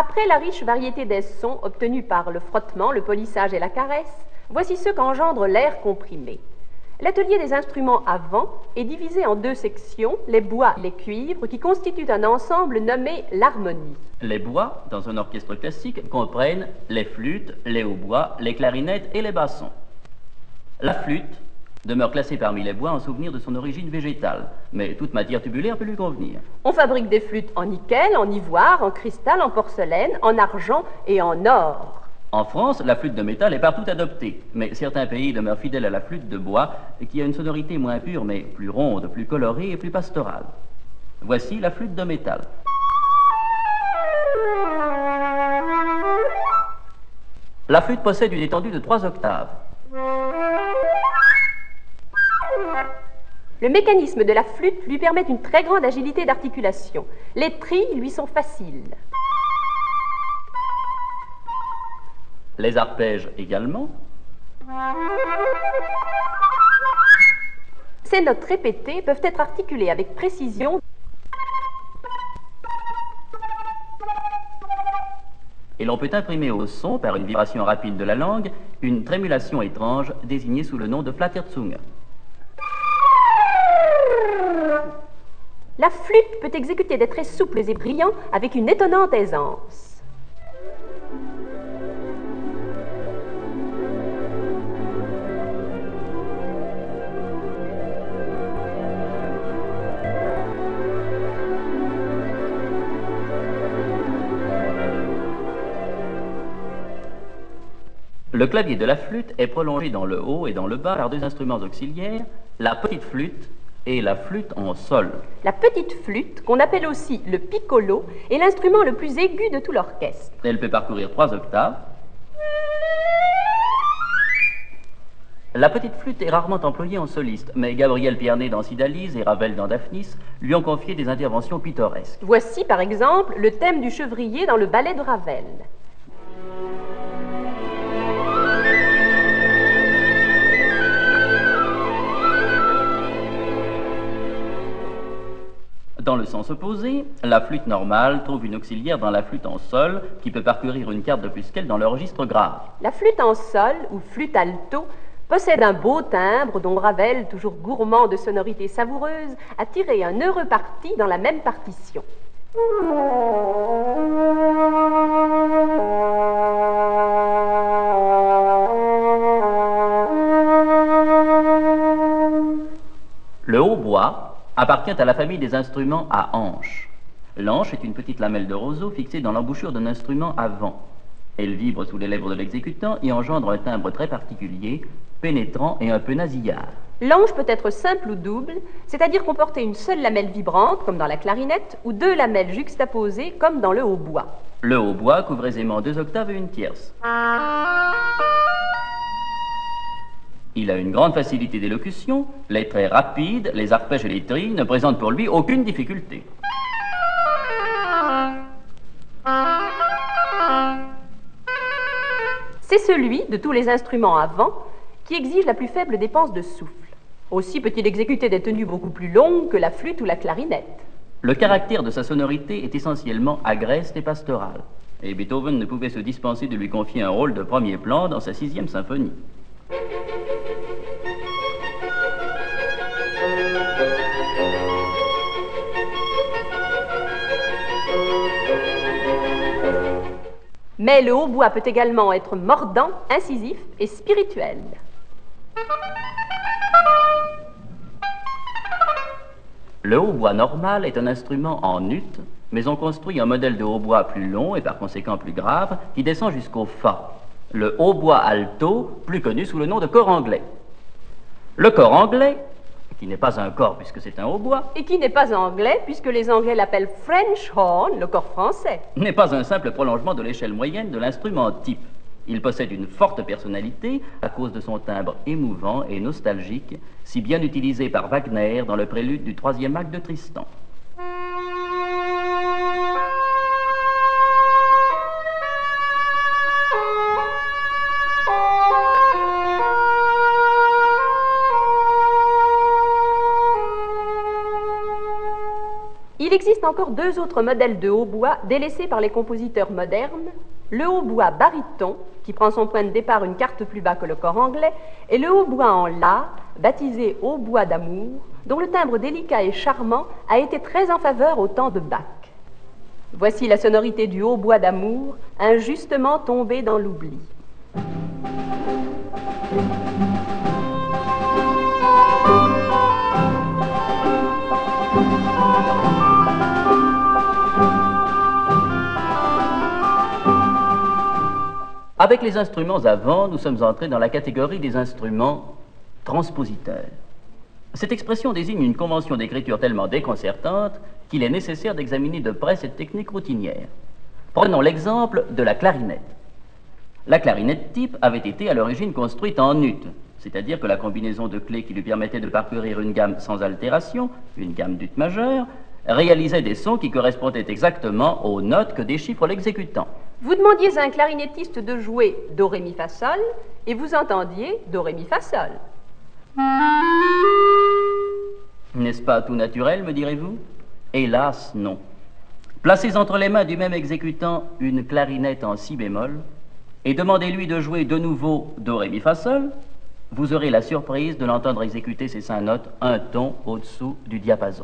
Après la riche variété des sons obtenus par le frottement, le polissage et la caresse, voici ceux qu'engendre l'air comprimé. L'atelier des instruments à vent est divisé en deux sections, les bois et les cuivres, qui constituent un ensemble nommé l'harmonie. Les bois, dans un orchestre classique, comprennent les flûtes, les hautbois, les clarinettes et les bassons. La flûte demeure classée parmi les bois en souvenir de son origine végétale, mais toute matière tubulaire peut lui convenir. On fabrique des flûtes en nickel, en ivoire, en cristal, en porcelaine, en argent et en or. En France, la flûte de métal est partout adoptée, mais certains pays demeurent fidèles à la flûte de bois, qui a une sonorité moins pure, mais plus ronde, plus colorée et plus pastorale. Voici la flûte de métal. La flûte possède une étendue de 3 octaves. Le mécanisme de la flûte lui permet une très grande agilité d'articulation. Les trilles lui sont faciles. Les arpèges également. Ces notes répétées peuvent être articulées avec précision. Et l'on peut imprimer au son, par une vibration rapide de la langue, une trémulation étrange désignée sous le nom de Flatterzunge. La flûte peut exécuter des traits souples et brillants avec une étonnante aisance. Le clavier de la flûte est prolongé dans le haut et dans le bas par 2 instruments auxiliaires, la petite flûte et la flûte en sol. La petite flûte, qu'on appelle aussi le piccolo, est l'instrument le plus aigu de tout l'orchestre. Elle peut parcourir 3 octaves. La petite flûte est rarement employée en soliste, mais Gabriel Pierné dans Cydalise et Ravel dans Daphnis lui ont confié des interventions pittoresques. Voici par exemple le thème du chevrier dans le ballet de Ravel. Dans le sens opposé, la flûte normale trouve une auxiliaire dans la flûte en sol qui peut parcourir une quarte de plus qu'elle dans le registre grave. La flûte en sol, ou flûte alto, possède un beau timbre dont Ravel, toujours gourmand de sonorités savoureuses, a tiré un heureux parti dans la même partition. Le hautbois appartient à la famille des instruments à anches. L'anche est une petite lamelle de roseau fixée dans l'embouchure d'un instrument à vent. Elle vibre sous les lèvres de l'exécutant et engendre un timbre très particulier, pénétrant et un peu nasillard. L'anche peut être simple ou double, c'est-à-dire comporter une seule lamelle vibrante, comme dans la clarinette, ou 2 lamelles juxtaposées, comme dans le hautbois. Le hautbois couvre aisément 2 octaves et 1/3. Il a une grande facilité d'élocution, les traits rapides, les arpèges et les trilles ne présentent pour lui aucune difficulté. C'est celui, de tous les instruments à vent, qui exige la plus faible dépense de souffle. Aussi peut-il exécuter des tenues beaucoup plus longues que la flûte ou la clarinette. Le caractère de sa sonorité est essentiellement agreste et pastorale, et Beethoven ne pouvait se dispenser de lui confier un rôle de premier plan dans sa 6e symphonie. Mais le hautbois peut également être mordant, incisif et spirituel. Le hautbois normal est un instrument en ut, mais on construit un modèle de hautbois plus long et par conséquent plus grave qui descend jusqu'au fa. Le hautbois alto, plus connu sous le nom de cor anglais. Le cor anglais, qui n'est pas un cor puisque c'est un hautbois, Et qui n'est pas anglais, puisque les Anglais l'appellent French horn, le corps français. n'est pas un simple prolongement de l'échelle moyenne de l'instrument type. Il possède une forte personnalité à cause de son timbre émouvant et nostalgique, si bien utilisé par Wagner dans le prélude du 3e acte de Tristan. Il Il existe encore deux autres modèles de hautbois délaissés par les compositeurs modernes, le hautbois baryton, qui prend son point de départ une quarte plus bas que le corps anglais, et le hautbois en la, baptisé hautbois d'amour, dont le timbre délicat et charmant a été très en faveur au temps de Bach. Voici la sonorité du hautbois d'amour, injustement tombé dans l'oubli. Avec les instruments à vent, nous sommes entrés dans la catégorie des instruments transpositeurs. Cette expression désigne une convention d'écriture tellement déconcertante qu'il est nécessaire d'examiner de près cette technique routinière. Prenons l'exemple de la clarinette. La clarinette type avait été à l'origine construite en ut, c'est-à-dire que la combinaison de clés qui lui permettait de parcourir une gamme sans altération, une gamme d'ut majeure, réalisait des sons qui correspondaient exactement aux notes que déchiffre l'exécutant. Vous demandiez à un clarinettiste de jouer do, ré, mi, fa, sol, et vous entendiez do, ré, mi, fa, sol. N'est-ce pas tout naturel, me direz-vous? Hélas, non. Placez entre les mains du même exécutant une clarinette en si bémol, et demandez-lui de jouer de nouveau do, ré, mi, fa, sol, vous aurez la surprise de l'entendre exécuter ces 5 notes un ton au-dessous du diapason.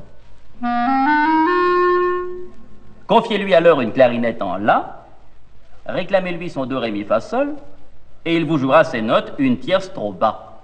Confiez-lui alors une clarinette en la, réclamez-lui son do, ré, mi, fa, sol, et il vous jouera ces notes une tierce trop bas.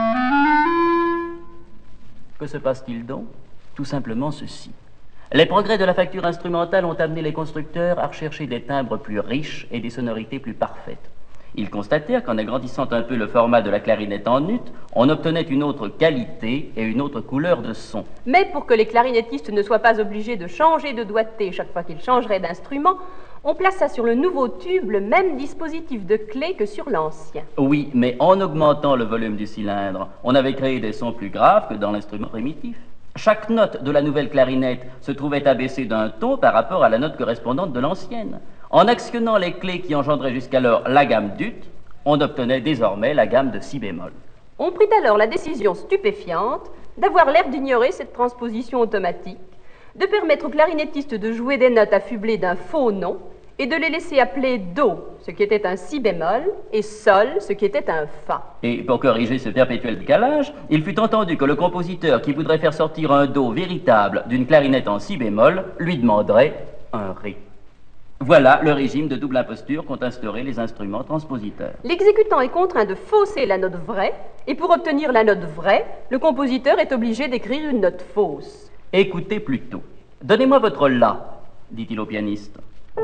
Que se passe-t-il donc? Tout simplement ceci. Les progrès de la facture instrumentale ont amené les constructeurs à rechercher des timbres plus riches et des sonorités plus parfaites. Ils constatèrent qu'en agrandissant un peu le format de la clarinette en ut, on obtenait une autre qualité et une autre couleur de son. Mais pour que les clarinettistes ne soient pas obligés de changer de doigté chaque fois qu'ils changeraient d'instrument, on plaça sur le nouveau tube le même dispositif de clés que sur l'ancien. Oui, mais en augmentant le volume du cylindre, on avait créé des sons plus graves que dans l'instrument primitif. Chaque note de la nouvelle clarinette se trouvait abaissée d'un ton par rapport à la note correspondante de l'ancienne. En actionnant les clés qui engendraient jusqu'alors la gamme d'ut, on obtenait désormais la gamme de si bémol. On prit alors la décision stupéfiante d'avoir l'air d'ignorer cette transposition automatique, de permettre aux clarinettistes de jouer des notes affublées d'un faux nom et de les laisser appeler do, ce qui était un si bémol, et sol, ce qui était un fa. Et pour corriger ce perpétuel décalage, il fut entendu que le compositeur qui voudrait faire sortir un do véritable d'une clarinette en si bémol lui demanderait un ré. Voilà le régime de double imposture qu'ont instauré les instruments transpositeurs. L'exécutant est contraint de fausser la note vraie, et pour obtenir la note vraie, le compositeur est obligé d'écrire une note fausse. Écoutez plutôt. Donnez-moi votre la, dit-il au pianiste.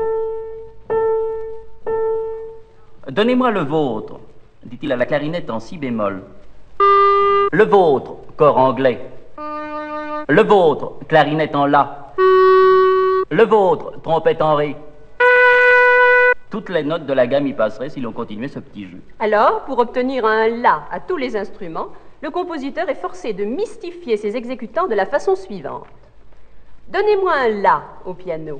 Donnez-moi le vôtre, dit-il à la clarinette en si bémol. Le vôtre, corps anglais. Le vôtre, clarinette en la. Le vôtre, trompette en ré. Toutes les notes de la gamme y passeraient si l'on continuait ce petit jeu. Alors, pour obtenir un la à tous les instruments, le compositeur est forcé de mystifier ses exécutants de la façon suivante. Donnez-moi un la au piano.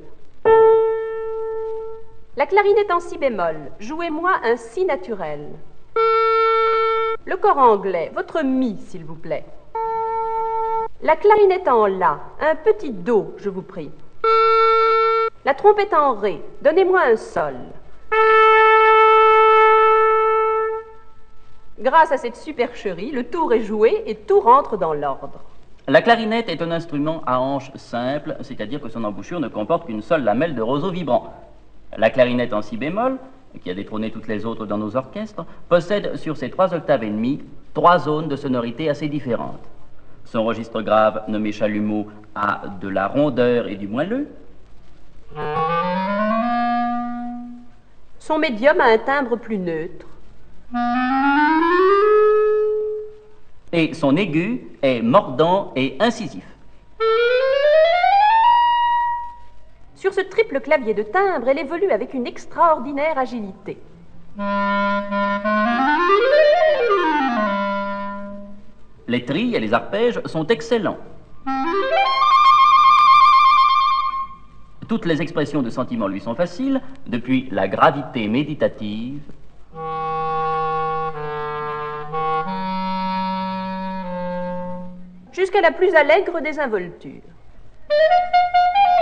La clarinette en si bémol, jouez-moi un si naturel. Le corps anglais, votre mi, s'il vous plaît. La clarinette en la, un petit do, je vous prie. La trompette en ré, donnez-moi un sol. Grâce à cette supercherie, le tour est joué et tout rentre dans l'ordre. La clarinette est un instrument à hanches simples, c'est-à-dire que son embouchure ne comporte qu'une seule lamelle de roseau vibrant. La clarinette en si bémol, qui a détrôné toutes les autres dans nos orchestres, possède sur ses 3 octaves et demie 3 zones de sonorité assez différentes. Son registre grave, nommé chalumeau, a de la rondeur et du moelleux. Son médium a un timbre plus neutre. Et son aigu est mordant et incisif. Sur ce triple clavier de timbre, elle évolue avec une extraordinaire agilité. Les trilles et les arpèges sont excellents. Toutes les expressions de sentiment lui sont faciles, depuis la gravité méditative jusqu'à la plus allègre des involtures.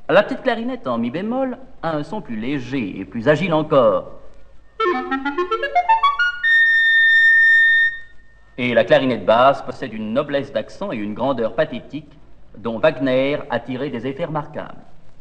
La petite clarinette en mi bémol a un son plus léger et plus agile encore. Et la clarinette basse possède une noblesse d'accent et une grandeur pathétique dont Wagner a tiré des effets remarquables.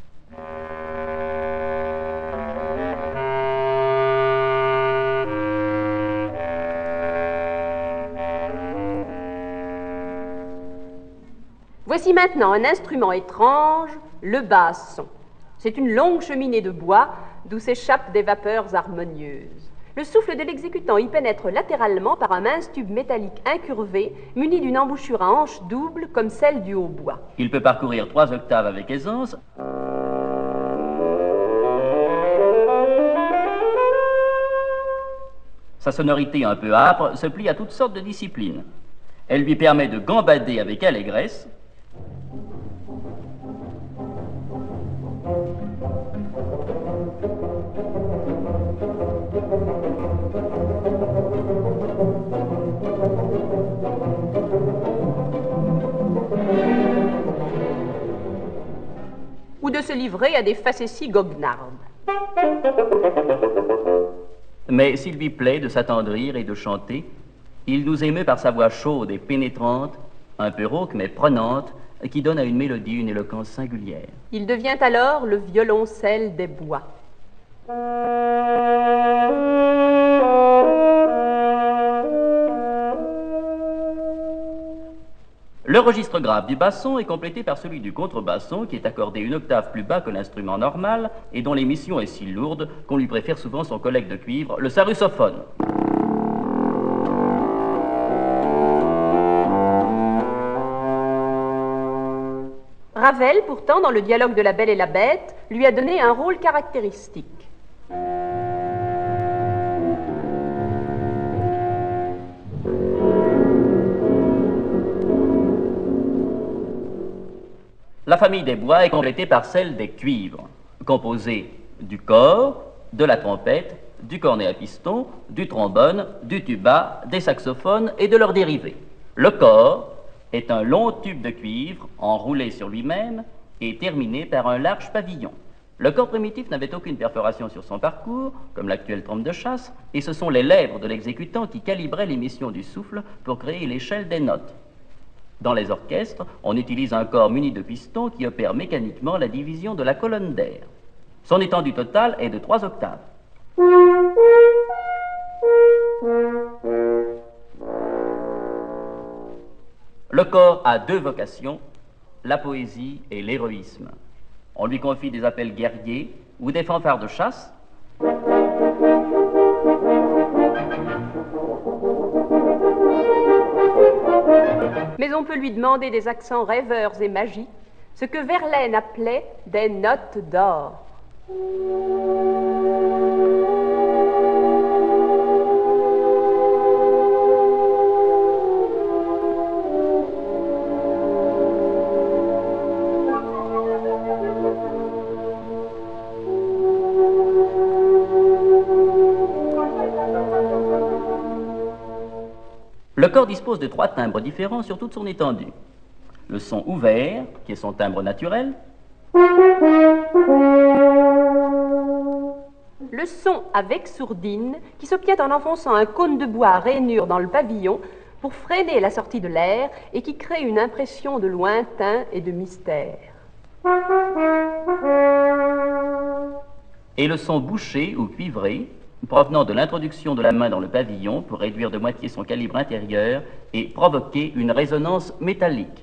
Voici maintenant un instrument étrange, le basson. C'est une longue cheminée de bois d'où s'échappent des vapeurs harmonieuses. Le souffle de l'exécutant y pénètre latéralement par un mince tube métallique incurvé, muni d'une embouchure à hanche double comme celle du hautbois. Il peut parcourir 3 octaves avec aisance. Sa sonorité un peu âpre se plie à toutes sortes de disciplines. Elle lui permet de gambader avec allégresse, ou de se livrer à des facéties goguenardes. mais s'il lui plaît de s'attendrir et de chanter, il nous émeut par sa voix chaude et pénétrante, un peu rauque mais prenante, qui donne à une mélodie une éloquence singulière. Il devient alors le violoncelle des bois. Le registre grave du basson est complété par celui du contrebasson qui est accordé une octave plus bas que l'instrument normal et dont l'émission est si lourde qu'on lui préfère souvent son collègue de cuivre, le sarrusophone. Ravel, pourtant, dans le dialogue de La Belle et la Bête, lui a donné un rôle caractéristique. La famille des bois est complétée par celle des cuivres, composée du cor, de la trompette, du cornet à piston, du trombone, du tuba, des saxophones et de leurs dérivés. Le cor est un long tube de cuivre enroulé sur lui-même et terminé par un large pavillon. Le corps primitif n'avait aucune perforation sur son parcours, comme l'actuelle trompe de chasse, et ce sont les lèvres de l'exécutant qui calibraient l'émission du souffle pour créer l'échelle des notes. Dans les orchestres, on utilise un corps muni de pistons qui opère mécaniquement la division de la colonne d'air. Son étendue totale est de 3 octaves. Le corps a 2 vocations, la poésie et l'héroïsme. On lui confie des appels guerriers ou des fanfares de chasse. Mais on peut lui demander des accents rêveurs et magiques, ce que Verlaine appelait des notes d'or. Le corps dispose de 3 timbres différents sur toute son étendue. Le son ouvert, qui est son timbre naturel. Le son avec sourdine, qui s'obtient en enfonçant un cône de bois à rainure dans le pavillon pour freiner la sortie de l'air et qui crée une impression de lointain et de mystère. Et le son bouché ou cuivré, provenant de l'introduction de la main dans le pavillon pour réduire de moitié son calibre intérieur et provoquer une résonance métallique.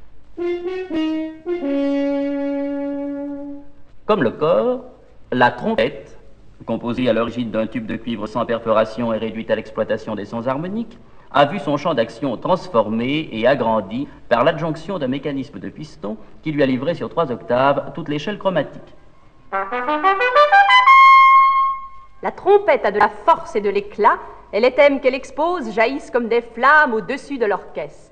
Comme le corps, la trompette, composée à l'origine d'un tube de cuivre sans perforation et réduite à l'exploitation des sons harmoniques, a vu son champ d'action transformé et agrandi par l'adjonction d'un mécanisme de piston qui lui a livré sur 3 octaves toute l'échelle chromatique. La trompette a de la force et de l'éclat, et les thèmes qu'elle expose jaillissent comme des flammes au-dessus de l'orchestre.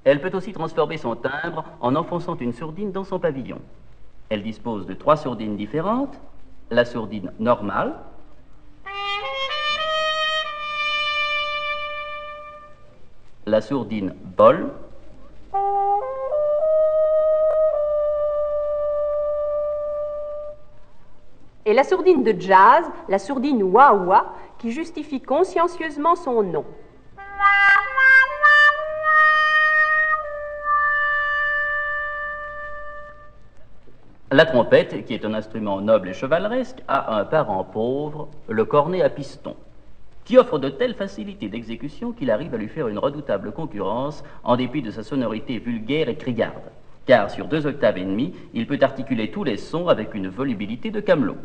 Elle peut aussi transformer son timbre en enfonçant une sourdine dans son pavillon. Elle dispose de 3 sourdines différentes, la sourdine normale, la sourdine bol, et la sourdine de jazz, la sourdine wah-wah, qui justifie consciencieusement son nom. La trompette, qui est un instrument noble et chevaleresque, a un parent pauvre, le cornet à piston, qui offre de telles facilités d'exécution qu'il arrive à lui faire une redoutable concurrence en dépit de sa sonorité vulgaire et criarde, car sur 2 octaves et demie, il peut articuler tous les sons avec une volubilité de camelot.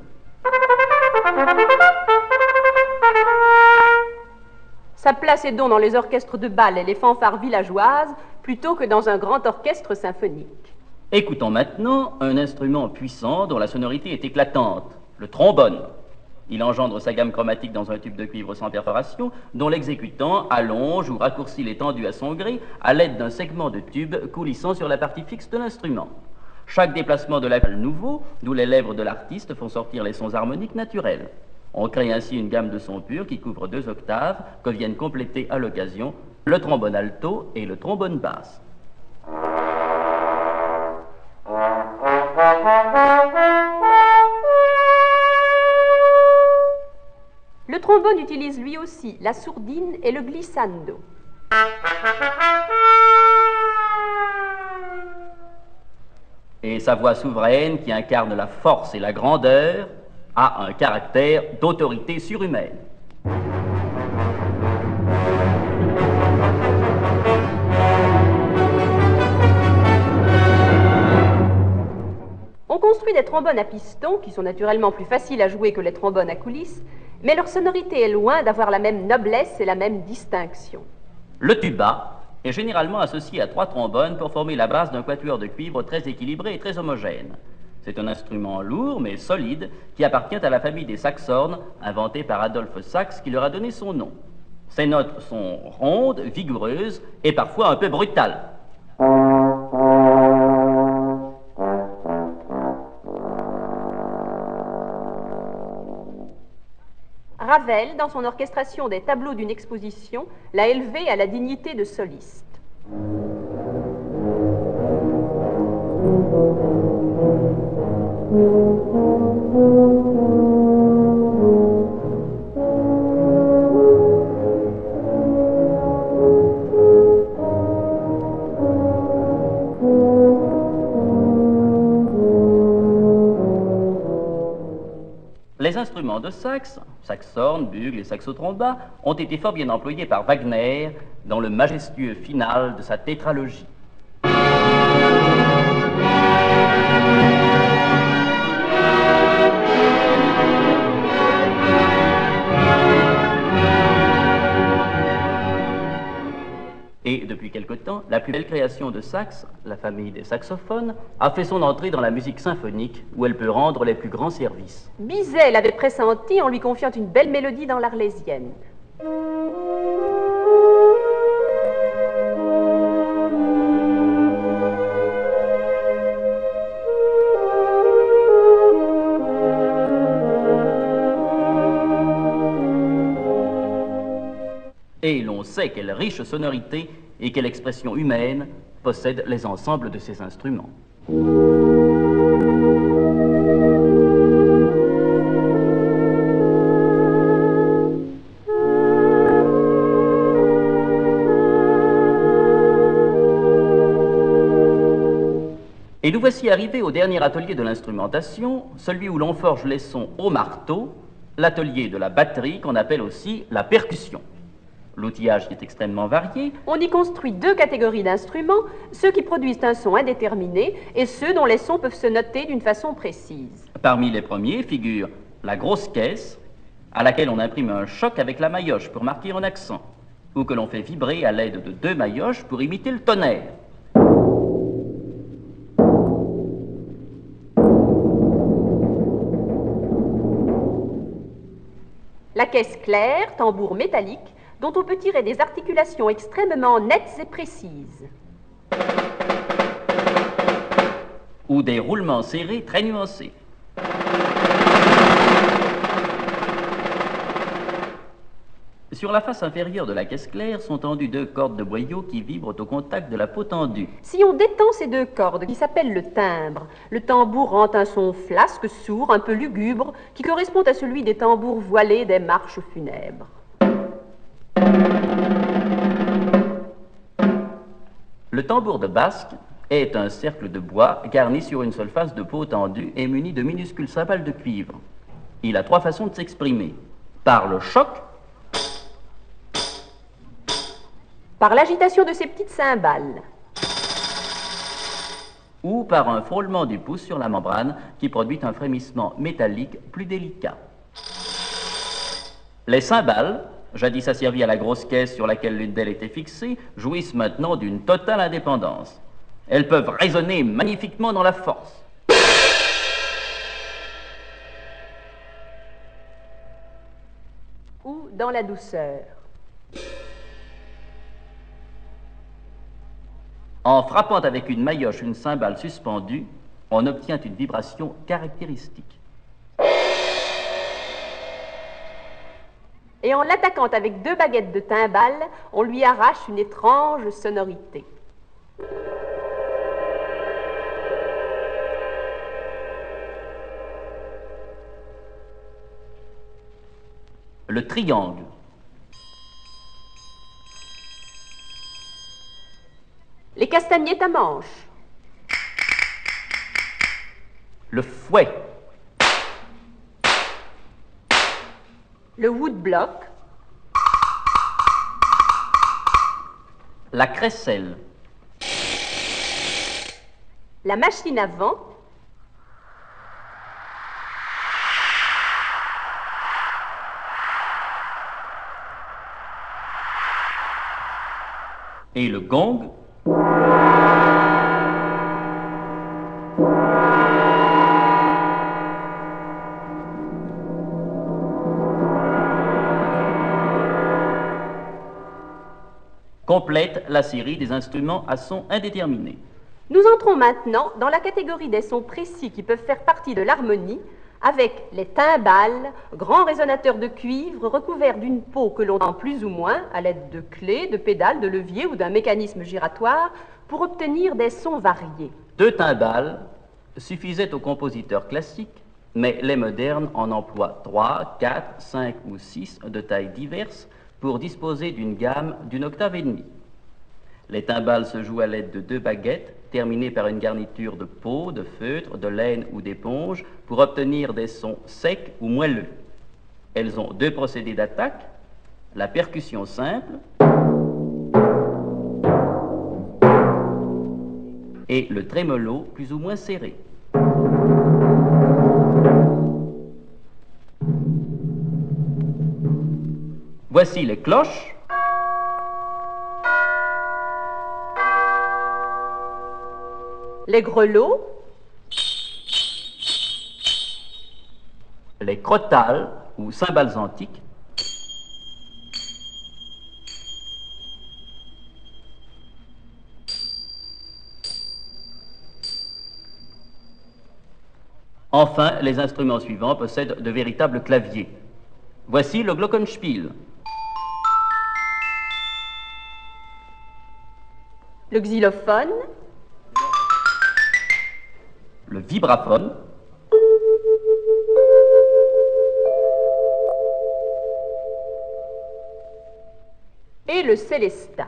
Sa place est donc dans les orchestres de bal et les fanfares villageoises, plutôt que dans un grand orchestre symphonique. Écoutons maintenant un instrument puissant dont la sonorité est éclatante, le trombone. Il engendre sa gamme chromatique dans un tube de cuivre sans perforation, dont l'exécutant allonge ou raccourcit l'étendue à son gré à l'aide d'un segment de tube coulissant sur la partie fixe de l'instrument. Chaque déplacement de la balle nouveau, d'où les lèvres de l'artiste font sortir les sons harmoniques naturels. On crée ainsi une gamme de sons purs qui couvre 2 octaves, que viennent compléter à l'occasion le trombone alto et le trombone basse. Le trombone utilise lui aussi la sourdine et le glissando. Et sa voix souveraine, qui incarne la force et la grandeur, a un caractère d'autorité surhumaine. On construit des trombones à piston, qui sont naturellement plus faciles à jouer que les trombones à coulisses, mais leur sonorité est loin d'avoir la même noblesse et la même distinction. Le tuba est généralement associé à 3 trombones pour former la base d'un quatuor de cuivre très équilibré et très homogène. C'est un instrument lourd mais solide qui appartient à la famille des saxhorns, inventée par Adolphe Sax, qui leur a donné son nom. Ses notes sont rondes, vigoureuses et parfois un peu brutales. Ravel, dans son orchestration des tableaux d'une exposition, l'a élevé à la dignité de soliste. Les instruments de sax, saxhorn, bugle et saxotromba, ont été fort bien employés par Wagner dans le majestueux final de sa tétralogie. Et depuis quelque temps, la plus belle création de Sax, la famille des saxophones, a fait son entrée dans la musique symphonique où elle peut rendre les plus grands services. Bizet l'avait pressenti en lui confiant une belle mélodie dans l'Arlésienne. Et l'on sait quelle riche sonorité et quelle expression humaine possèdent les ensembles de ces instruments. Et nous voici arrivés au dernier atelier de l'instrumentation, celui où l'on forge les sons au marteau, l'atelier de la batterie qu'on appelle aussi la percussion. L'outillage est extrêmement varié. On y construit 2 catégories d'instruments, ceux qui produisent un son indéterminé et ceux dont les sons peuvent se noter d'une façon précise. Parmi les premiers figure la grosse caisse, à laquelle on imprime un choc avec la maillotche pour marquer un accent, ou que l'on fait vibrer à l'aide de 2 maillotches pour imiter le tonnerre. La caisse claire, tambour métallique, dont on peut tirer des articulations extrêmement nettes et précises. ou des roulements serrés très nuancés. Sur la face inférieure de la caisse claire sont tendues 2 cordes de boyaux qui vibrent au contact de la peau tendue. Si on détend ces 2 cordes, qui s'appellent le timbre, le tambour rend un son flasque, sourd, un peu lugubre, qui correspond à celui des tambours voilés des marches funèbres. Le tambour de basque est un cercle de bois garni sur une seule face de peau tendue et muni de minuscules cymbales de cuivre. Il a 3 façons de s'exprimer. Par le choc, par l'agitation de ces petites cymbales, ou par un frôlement du pouce sur la membrane qui produit un frémissement métallique plus délicat. Les cymbales, jadis asservies à la grosse caisse sur laquelle l'une d'elles était fixée, jouissent maintenant d'une totale indépendance. Elles peuvent résonner magnifiquement dans la force. ou dans la douceur. En frappant avec une maillotche une cymbale suspendue, on obtient une vibration caractéristique. Et en l'attaquant avec 2 baguettes de timbales, on lui arrache une étrange sonorité. Le triangle. Les castagnettes à manches. Le fouet. Le woodblock. La crécelle. La machine à vent. Et le gong. Complète la série des instruments à son indéterminé. Nous entrons maintenant dans la catégorie des sons précis qui peuvent faire partie de l'harmonie, avec les timbales, grands résonateurs de cuivre recouverts d'une peau que l'on tend plus ou moins à l'aide de clés, de pédales, de leviers ou d'un mécanisme giratoire pour obtenir des sons variés. 2 timbales suffisaient aux compositeurs classiques, mais les modernes en emploient 3, 4, 5 ou 6 de tailles diverses pour disposer d'une gamme d'une octave et demie. Les timbales se jouent à l'aide de 2 baguettes terminées par une garniture de peau, de feutre, de laine ou d'éponge pour obtenir des sons secs ou moelleux. Elles ont 2 procédés d'attaque, la percussion simple et le trémolo plus ou moins serré. Voici les cloches. Les grelots. Les crotales ou cymbales antiques. Enfin, les instruments suivants possèdent de véritables claviers. Voici le glockenspiel, Le xylophone. le vibraphone, Et le célestin.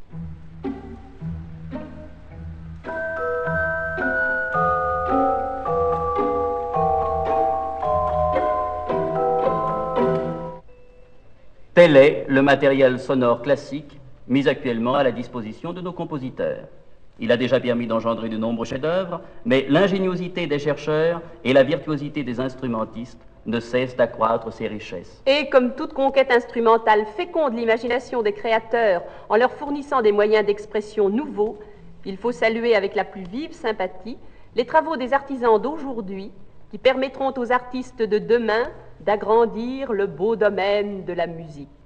tel est le matériel sonore classique mis actuellement à la disposition de nos compositeurs. Il a déjà permis d'engendrer de nombreux chefs-d'œuvre, mais l'ingéniosité des chercheurs et la virtuosité des instrumentistes ne cessent d'accroître ces richesses. Et comme toute conquête instrumentale féconde l'imagination des créateurs en leur fournissant des moyens d'expression nouveaux, il faut saluer avec la plus vive sympathie les travaux des artisans d'aujourd'hui qui permettront aux artistes de demain d'agrandir le beau domaine de la musique.